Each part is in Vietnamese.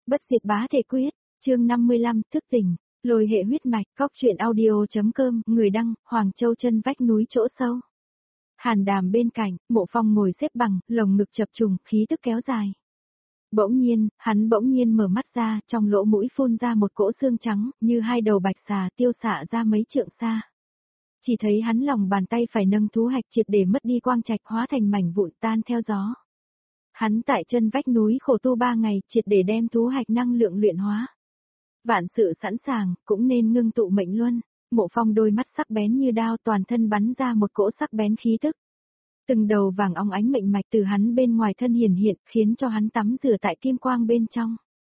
Bất diệt bá thể quyết, chương 55, thức tỉnh, lôi hệ huyết mạch, cóc truyện audio.com, người đăng, Hoàng Châu chân vách núi chỗ sâu. Hàn Đàm bên cạnh, Mộ Phong ngồi xếp bằng, lồng ngực chập trùng, khí tức kéo dài. Hắn bỗng nhiên mở mắt ra, trong lỗ mũi phun ra một cỗ xương trắng, như hai đầu bạch xà tiêu xạ ra mấy trượng xa. Chỉ thấy hắn lòng bàn tay phải nâng thú hạch triệt để mất đi quang trạch hóa thành mảnh vụn tan theo gió. Hắn tại chân vách núi khổ tu 3 ngày, triệt để đem thú hạch năng lượng luyện hóa. Vạn sự sẵn sàng, cũng nên ngưng tụ mệnh luân. Mộ Phong đôi mắt sắc bén như đao, toàn thân bắn ra một cỗ sắc bén khí tức. Từng đầu vàng óng ánh mệnh mạch từ hắn bên ngoài thân hiển hiện, khiến cho hắn tắm rửa tại kim quang bên trong.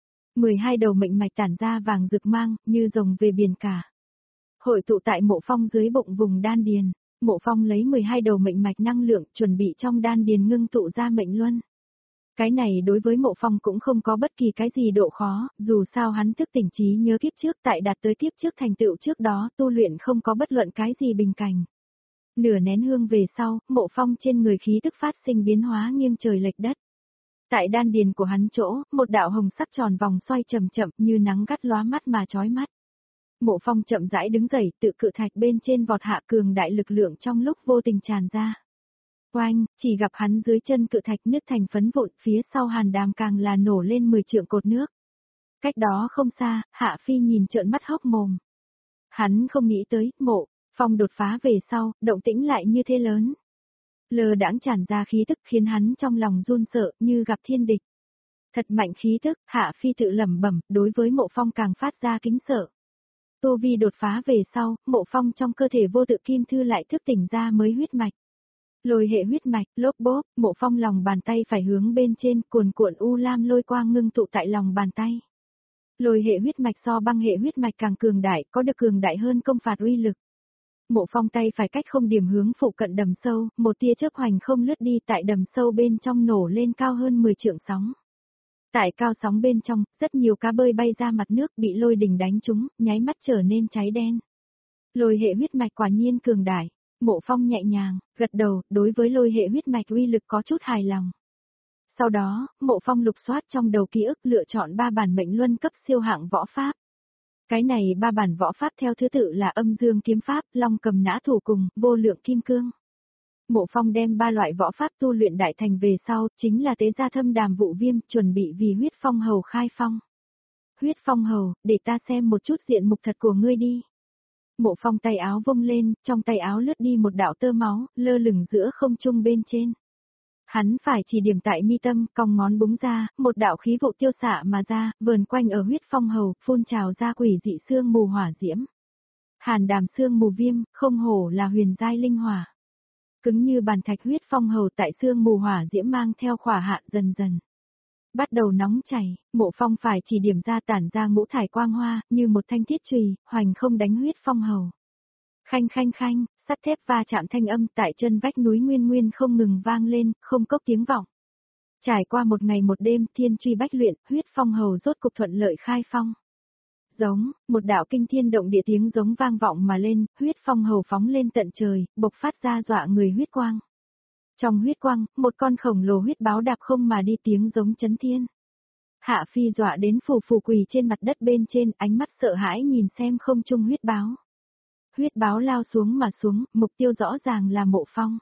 12 đầu mệnh mạch tản ra vàng rực mang, như rồng về biển cả. Hội tụ tại Mộ Phong dưới bụng vùng đan điền. Mộ Phong lấy 12 đầu mệnh mạch năng lượng, chuẩn bị trong đan điền ngưng tụ ra mệnh luân. Cái này đối với Mộ Phong cũng không có bất kỳ cái gì độ khó, dù sao hắn thức tỉnh trí nhớ kiếp trước tại đạt tới kiếp trước thành tựu trước đó, tu luyện không có bất luận cái gì bình cảnh. Nửa nén hương về sau, Mộ Phong trên người khí tức phát sinh biến hóa nghiêng trời lệch đất. Tại đan điền của hắn chỗ, một đạo hồng sắc tròn vòng xoay chậm chậm như nắng gắt lóa mắt mà chói mắt. Mộ Phong chậm rãi đứng dậy, tự cự thạch bên trên vọt hạ cường đại lực lượng trong lúc vô tình tràn ra. Oanh, chỉ gặp hắn dưới chân cự thạch nứt thành phấn vụn, phía sau Hàn Đàm càng là nổ lên 10 trượng cột nước. Cách đó không xa, Hạ Phi nhìn trợn mắt hốc mồm. Hắn không nghĩ tới, Mộ Phong đột phá về sau, động tĩnh lại như thế lớn. Lơ đãng tràn ra khí tức khiến hắn trong lòng run sợ, như gặp thiên địch. Thật mạnh khí tức, Hạ Phi tự lẩm bẩm, đối với Mộ Phong càng phát ra kính sợ. Tu vi đột phá về sau, Mộ Phong trong cơ thể vô tự kim thư lại thức tỉnh ra mới huyết mạch. Lôi hệ huyết mạch, lốp bốp, Mộ Phong lòng bàn tay phải hướng bên trên, cuồn cuộn u lam lôi quang ngưng tụ tại lòng bàn tay. Lôi hệ huyết mạch so băng hệ huyết mạch càng cường đại, có được cường đại hơn công phạt uy lực. Mộ Phong tay phải cách không điểm hướng phụ cận đầm sâu, một tia chớp hoành không lướt đi tại đầm sâu bên trong nổ lên cao hơn 10 trượng sóng. Tại cao sóng bên trong, rất nhiều cá bơi bay ra mặt nước bị lôi đình đánh trúng, nháy mắt trở nên cháy đen. Lôi hệ huyết mạch quả nhiên cường đại. Mộ Phong nhẹ nhàng, gật đầu, đối với lôi hệ huyết mạch uy lực có chút hài lòng. Sau đó, Mộ Phong lục soát trong đầu ký ức lựa chọn 3 bản mệnh luân cấp siêu hạng võ pháp. Cái này 3 bản võ pháp theo thứ tự là âm dương kiếm pháp, long cầm nã thủ cùng, vô lượng kim cương. Mộ Phong đem 3 loại võ pháp tu luyện đại thành về sau, chính là tế gia thâm đàm vụ viêm, chuẩn bị vì huyết phong hầu khai phong. Huyết phong hầu, để ta xem một chút diện mục thật của ngươi đi. Mộ Phong tay áo vung lên, trong tay áo lướt đi một đạo tơ máu, lơ lửng giữa không trung bên trên. Hắn phải chỉ điểm tại mi tâm, cong ngón búng ra, một đạo khí vụ tiêu xạ mà ra, vờn quanh ở huyết phong hầu, phun trào ra quỷ dị xương mù hỏa diễm. Hàn Đàm xương mù viêm, không hổ là huyền giai linh hỏa. Cứng như bàn thạch huyết phong hầu tại xương mù hỏa diễm mang theo khỏa hạ dần dần. Bắt đầu nóng chảy, Mộ Phong phải chỉ điểm ra tản ra ngũ thải quang hoa, như một thanh thiết chùy, hoành không đánh huyết phong hầu. Khanh khanh khanh, sắt thép va chạm thanh âm tại chân vách núi nguyên nguyên không ngừng vang lên, không cốc tiếng vọng. Trải qua một ngày một đêm thiên truy bách luyện, huyết phong hầu rốt cục thuận lợi khai phong. Giống, một đạo kinh thiên động địa tiếng giống vang vọng mà lên, huyết phong hầu phóng lên tận trời, bộc phát ra dọa người huyết quang. Trong huyết quang, một con khổng lồ huyết báo đạp không mà đi tiếng giống chấn thiên. Hạ Phi dọa đến phù phù quỳ trên mặt đất bên trên, ánh mắt sợ hãi nhìn xem không trung huyết báo. Huyết báo lao xuống mà xuống, mục tiêu rõ ràng là Mộ Phong.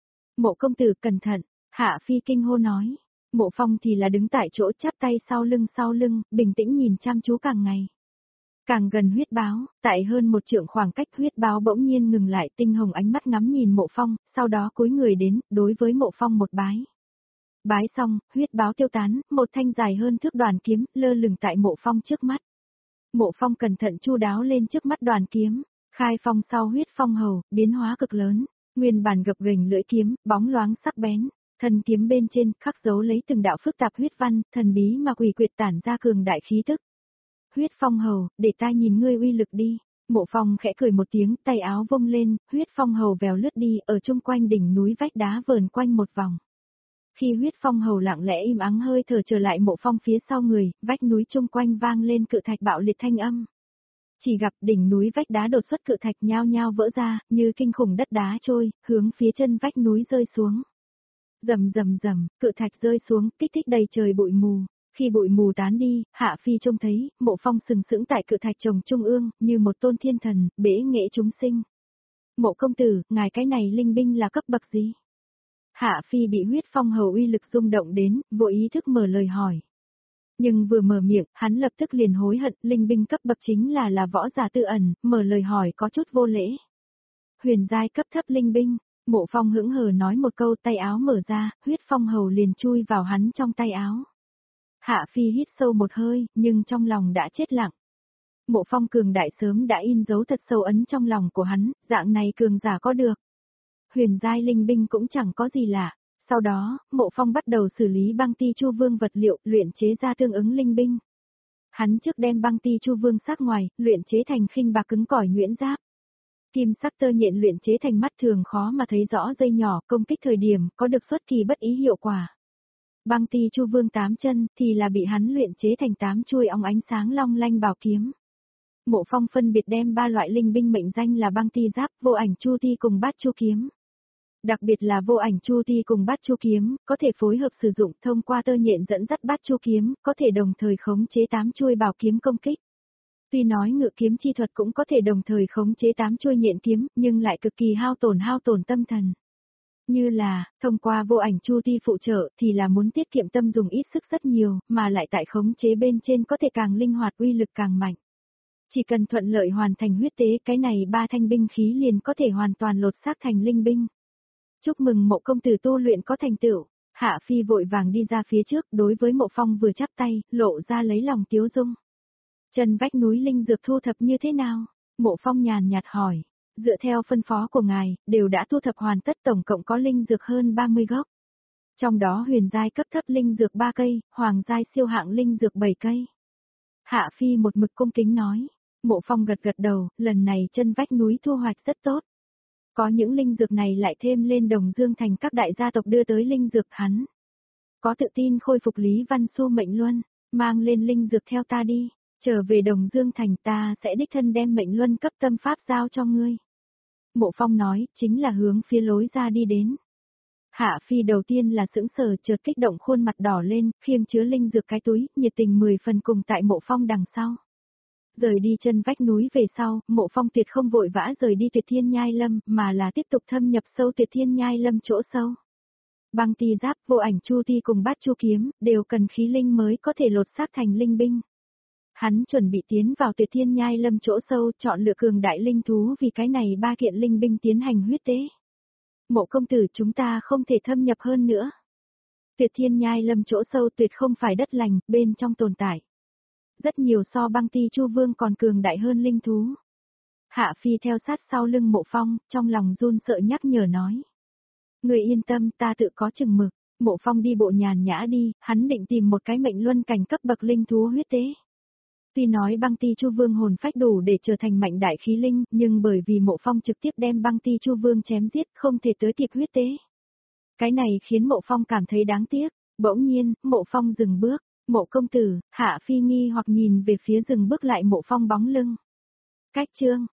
Mộ công tử cẩn thận, Hạ Phi kinh hô nói. Mộ Phong thì là đứng tại chỗ chắp tay sau lưng, bình tĩnh nhìn chăm chú càng ngày. Càng gần huyết báo, tại hơn 1 trượng khoảng cách huyết báo bỗng nhiên ngừng lại, tinh hồng ánh mắt ngắm nhìn Mộ Phong, sau đó cúi người đến, đối với Mộ Phong một bái. Bái xong, huyết báo tiêu tán, một thanh dài hơn thước đoàn kiếm, lơ lửng tại Mộ Phong trước mắt. Mộ Phong cẩn thận chu đáo lên trước mắt đoàn kiếm, khai phong sau huyết phong hầu, biến hóa cực lớn, nguyên bản gập ghềnh lưỡi kiếm, bóng loáng sắc bén, thân kiếm bên trên khắc dấu lấy từng đạo phức tạp huyết văn, thần bí mà quỷ quyệt tản ra cường đại khí tức. Huyết phong hầu, để ta nhìn ngươi uy lực đi. Mộ Phong khẽ cười một tiếng, tay áo vung lên, huyết phong hầu vèo lướt đi, ở chung quanh đỉnh núi vách đá vờn quanh một vòng. Khi huyết phong hầu lặng lẽ im ắng hơi thở trở lại Mộ Phong phía sau người, vách núi chung quanh vang lên cự thạch bạo liệt thanh âm. Chỉ gặp đỉnh núi vách đá đột xuất cự thạch nhao nhao vỡ ra, như kinh khủng đất đá trôi, hướng phía chân vách núi rơi xuống. Rầm rầm rầm, cự thạch rơi xuống, kích thích đầy trời bụi mù. Khi bụi mù tán đi, Hạ Phi trông thấy, Mộ Phong sừng sững tại cự thạch trồng trung ương, như một tôn thiên thần, bế nghệ chúng sinh. Mộ công tử, ngài cái này linh binh là cấp bậc gì? Hạ Phi bị huyết phong hầu uy lực rung động đến, vô ý thức mở lời hỏi. Nhưng vừa mở miệng, hắn lập tức liền hối hận, linh binh cấp bậc chính là võ giả tự ẩn, mở lời hỏi có chút vô lễ. Huyền giai cấp thấp linh binh, Mộ Phong hững hờ nói một câu, tay áo mở ra, huyết phong hầu liền chui vào hắn trong tay áo. Hạ Phi hít sâu một hơi, nhưng trong lòng đã chết lặng. Mộ Phong cường đại sớm đã in dấu thật sâu ấn trong lòng của hắn, dạng này cường giả có được. Huyền giai linh binh cũng chẳng có gì lạ. Sau đó, Mộ Phong bắt đầu xử lý băng ti chu vương vật liệu, luyện chế ra tương ứng linh binh. Hắn trước đem băng ti chu vương sắc ngoài, luyện chế thành khinh bạc cứng cỏi nhuyễn giáp. Kim sắc tơ nhện luyện chế thành mắt thường khó mà thấy rõ dây nhỏ, công kích thời điểm, có được xuất kỳ bất ý hiệu quả. Băng ti chu vương 8 chân, thì là bị hắn luyện chế thành 8 chuôi óng ánh sáng long lanh bảo kiếm. Mộ Phong phân biệt đem 3 loại linh binh mệnh danh là băng ti giáp, vô ảnh chu ti cùng bát chu kiếm. Đặc biệt là vô ảnh chu ti cùng bát chu kiếm, có thể phối hợp sử dụng thông qua tơ nhện dẫn dắt bát chu kiếm, có thể đồng thời khống chế 8 chuôi bảo kiếm công kích. Tuy nói ngự kiếm chi thuật cũng có thể đồng thời khống chế 8 chuôi nhện kiếm, nhưng lại cực kỳ hao tổn tâm thần. Như là, thông qua vô ảnh chu ti phụ trợ thì là muốn tiết kiệm tâm dùng ít sức rất nhiều, mà lại tại khống chế bên trên có thể càng linh hoạt uy lực càng mạnh. Chỉ cần thuận lợi hoàn thành huyết tế, cái này 3 thanh binh khí liền có thể hoàn toàn lột xác thành linh binh. Chúc mừng Mộ công tử tu luyện có thành tựu. Hạ Phi vội vàng đi ra phía trước, đối với Mộ Phong vừa chắp tay, lộ ra lấy lòng tiếu dung. Chân vách núi linh dược thu thập như thế nào? Mộ Phong nhàn nhạt hỏi. Dựa theo phân phó của ngài, đều đã thu thập hoàn tất, tổng cộng có linh dược hơn 30 gốc. Trong đó huyền giai cấp thấp linh dược 3 cây, hoàng giai siêu hạng linh dược 7 cây. Hạ Phi một mực cung kính nói. Mộ Phong gật gật đầu, lần này chân vách núi thu hoạch rất tốt. Có những linh dược này lại thêm lên Đồng Dương Thành các đại gia tộc đưa tới linh dược hắn. Có tự tin khôi phục Lý Văn Xu mệnh luân, mang lên linh dược theo ta đi, trở về Đồng Dương Thành ta sẽ đích thân đem mệnh luân cấp tâm pháp giao cho ngươi. Mộ Phong nói, chính là hướng phía lối ra đi đến. Hạ Phi đầu tiên là sững sờ, chợt kích động khuôn mặt đỏ lên, khiêng chứa linh dược cái túi, nhiệt tình 10 phần cùng tại Mộ Phong đằng sau. Rời đi chân vách núi về sau, Mộ Phong tuyệt không vội vã rời đi Tuyệt Thiên Nhai Lâm, mà là tiếp tục thâm nhập sâu Tuyệt Thiên Nhai Lâm chỗ sâu. Băng ti giáp, vô ảnh chu ti cùng bát chu kiếm, đều cần khí linh mới có thể lột xác thành linh binh. Hắn chuẩn bị tiến vào Tuyệt Thiên Nhai Lâm chỗ sâu, chọn lựa cường đại linh thú vì cái này 3 kiện linh binh tiến hành huyết tế. Mộ công tử, chúng ta không thể thâm nhập hơn nữa. Tuyệt Thiên Nhai Lâm chỗ sâu tuyệt không phải đất lành, bên trong tồn tại rất nhiều so băng ti chu vương còn cường đại hơn linh thú. Hạ Phi theo sát sau lưng Mộ Phong, trong lòng run sợ nhắc nhở nói. Người yên tâm, ta tự có chừng mực. Mộ Phong đi bộ nhàn nhã đi, hắn định tìm một cái mệnh luân cảnh cấp bậc linh thú huyết tế. Tuy nói băng ti chu vương hồn phách đủ để trở thành mạnh đại khí linh, nhưng bởi vì Mộ Phong trực tiếp đem băng ti chu vương chém giết, không thể tới kịp huyết tế. Cái này khiến Mộ Phong cảm thấy đáng tiếc. Bỗng nhiên, Mộ Phong dừng bước. Mộ công tử, Hạ Phi nghi hoặc nhìn về phía dừng bước lại Mộ Phong bóng lưng. Cách chương